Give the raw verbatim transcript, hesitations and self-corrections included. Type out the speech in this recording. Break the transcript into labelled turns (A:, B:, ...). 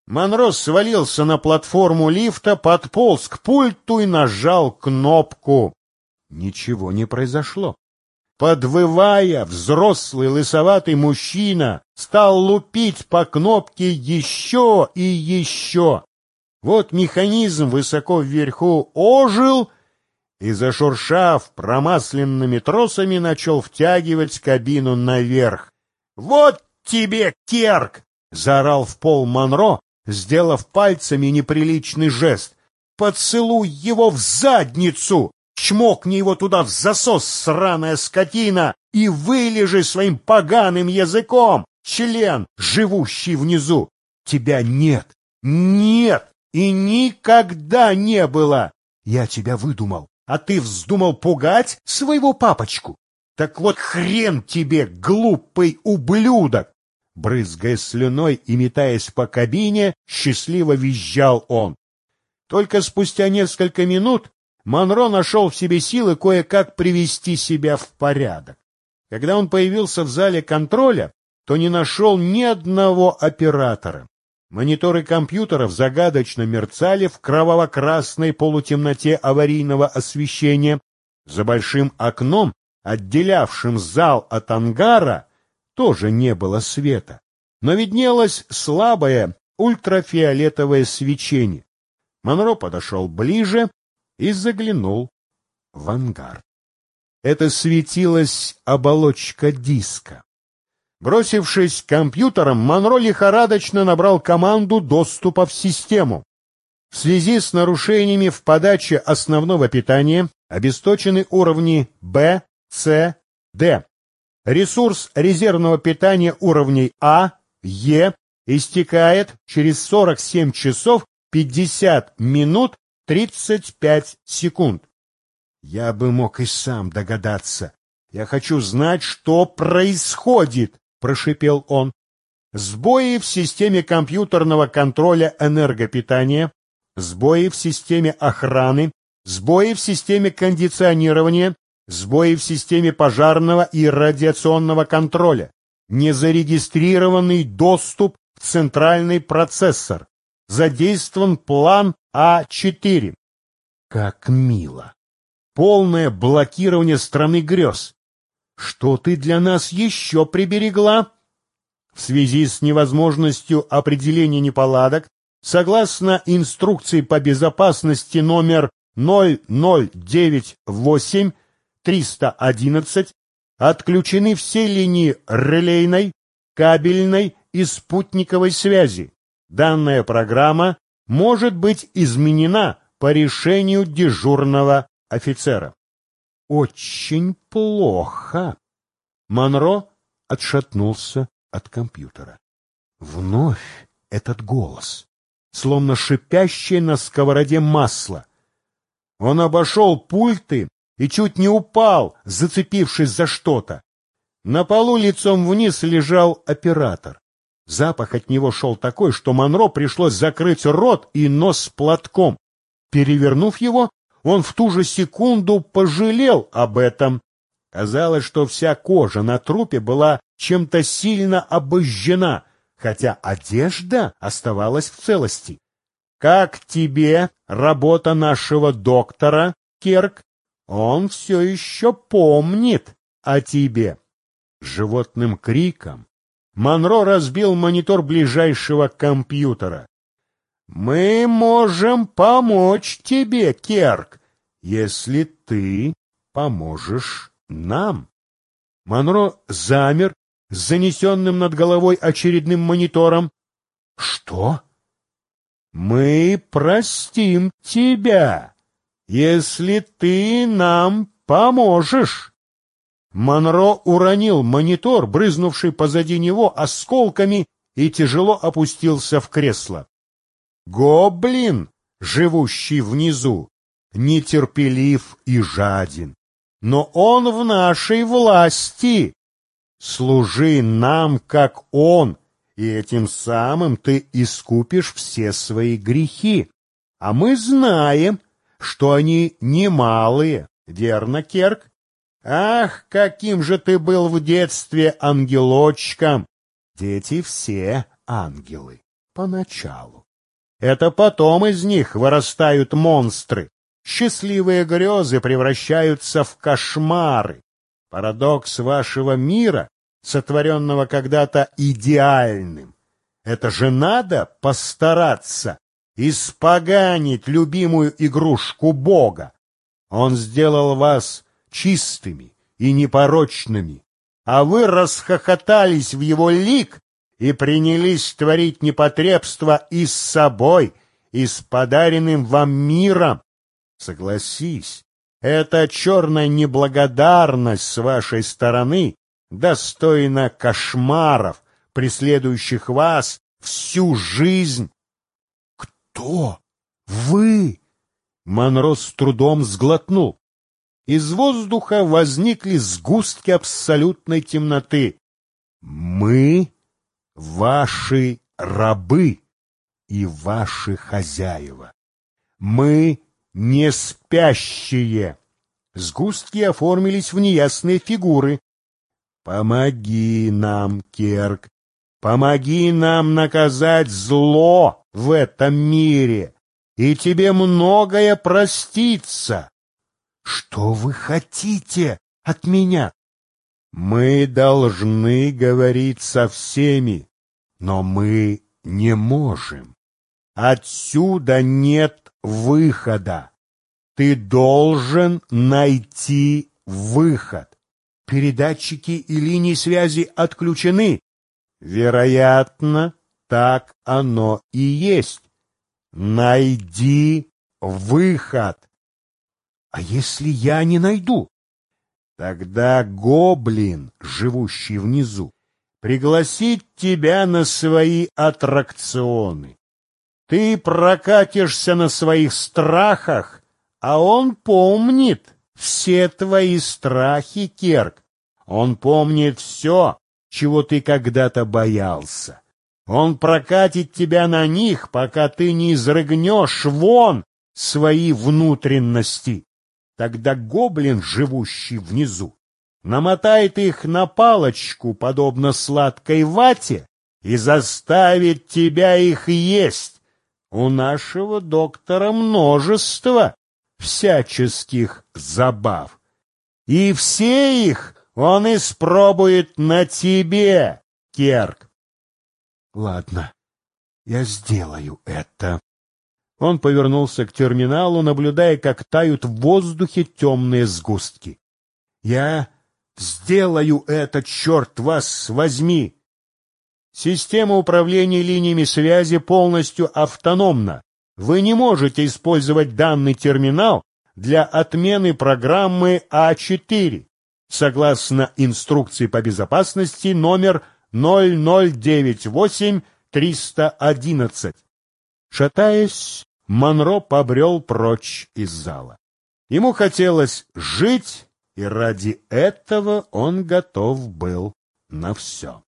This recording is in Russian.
A: Монро свалился на платформу лифта, подполз к пульту и нажал кнопку. Ничего не произошло. Подвывая, взрослый лысоватый мужчина стал лупить по кнопке еще и еще. Вот механизм высоко вверху ожил и, зашуршав промасленными тросами, начал втягивать кабину наверх. «Вот тебе, Керк!» — заорал в пол Монро, сделав пальцами неприличный жест. «Поцелуй его в задницу! Чмокни его туда в засос, сраная скотина, и вылежи своим поганым языком, член, живущий внизу! Тебя нет, нет и никогда не было! Я тебя выдумал, а ты вздумал пугать своего папочку? Так вот хрен тебе, глупый ублюдок!» Брызгая слюной и метаясь по кабине, счастливо визжал он. Только спустя несколько минут Монро нашел в себе силы кое-как привести себя в порядок. Когда он появился в зале контроля, то не нашел ни одного оператора. Мониторы компьютеров загадочно мерцали в кроваво-красной полутемноте аварийного освещения. За большим окном, отделявшим зал от ангара, тоже не было света, но виднелось слабое ультрафиолетовое свечение. Монро подошел ближе и заглянул в ангар. Это светилась оболочка диска. Бросившись к компьютерам, Монро лихорадочно набрал команду доступа в систему. В связи с нарушениями в подаче основного питания обесточены уровни Б, С, Д. Ресурс резервного питания уровней А, Е истекает через сорок семь часов пятьдесят минут тридцать пять секунд. Я бы мог и сам догадаться. Я хочу знать, что происходит, прошипел он. Сбои в системе компьютерного контроля энергопитания, сбои в системе охраны, сбои в системе кондиционирования, сбои в системе пожарного и радиационного контроля, незарегистрированный доступ в центральный процессор, задействован план А четыре. Как мило! Полное блокирование страны грез. Что ты для нас еще приберегла? В связи с невозможностью определения неполадок, согласно инструкции по безопасности номер ноль ноль девять восемь триста одиннадцать, отключены все линии релейной, кабельной и спутниковой связи. Данная программа может быть изменена по решению дежурного офицера. Очень плохо. Монро отшатнулся от компьютера. Вновь этот голос, словно шипящее на сковороде масло. Он обошел пульты и чуть не упал, зацепившись за что-то. На полу лицом вниз лежал оператор. Запах от него шел такой, что Монро пришлось закрыть рот и нос платком. Перевернув его, он в ту же секунду пожалел об этом. Казалось, что вся кожа на трупе была чем-то сильно обожжена, хотя одежда оставалась в целости. «Как тебе работа нашего доктора, Керк? Он все еще помнит о тебе». Животным криком Монро разбил монитор ближайшего компьютера. «Мы можем помочь тебе, Керк, если ты поможешь нам». Монро замер с занесенным над головой очередным монитором. «Что?» «Мы простим тебя, если ты нам поможешь». Монро уронил монитор, брызнувший позади него осколками, и тяжело опустился в кресло. Гоблин, живущий внизу, нетерпелив и жаден, но он в нашей власти. Служи нам, как он, и этим самым ты искупишь все свои грехи. А мы знаем, что они немалые, верно, Керк? Ах, каким же ты был в детстве ангелочком! Дети все ангелы. поначалу. Это потом из них вырастают монстры. Счастливые грезы превращаются в кошмары. Парадокс вашего мира, сотворенного когда-то идеальным. Это же надо постараться испоганить любимую игрушку Бога. Он сделал вас чистыми и непорочными, а вы расхохотались в его лик и принялись творить непотребство и с собой, и с подаренным вам миром. Согласись, эта черная неблагодарность с вашей стороны достойна кошмаров, преследующих вас всю жизнь. Кто? Вы? Монро с трудом сглотнул. Из воздуха возникли сгустки абсолютной темноты. Мы ваши рабы и ваши хозяева. Мы не спящие. Сгустки оформились в неясные фигуры. Помоги нам, Керк, помоги нам наказать зло в этом мире, и тебе многое простится. Что вы хотите от меня? Мы должны говорить со всеми, но мы не можем. Отсюда нет выхода. Ты должен найти выход. Передатчики и линии связи отключены. Вероятно, так оно и есть. Найди выход. А если я не найду? Тогда гоблин, живущий внизу, пригласит тебя на свои аттракционы. Ты прокатишься на своих страхах, а он помнит все твои страхи, Керк. Он помнит все, чего ты когда-то боялся. Он прокатит тебя на них, пока ты не изрыгнешь вон свои внутренности. Тогда гоблин, живущий внизу, намотает их на палочку, подобно сладкой вате, и заставит тебя их есть. У нашего доктора множество всяческих забав, и все их он испробует на тебе, Керк. Ладно, я сделаю это. Он повернулся к терминалу, наблюдая, как тают в воздухе темные сгустки. Я сделаю это, черт вас возьми! Система управления линиями связи полностью автономна. Вы не можете использовать данный терминал для отмены программы А четыре, согласно инструкции по безопасности номер ноль ноль девять восемь триста одиннадцать. Шатаясь, Монро побрел прочь из зала. Ему хотелось жить, и ради этого он готов был на все.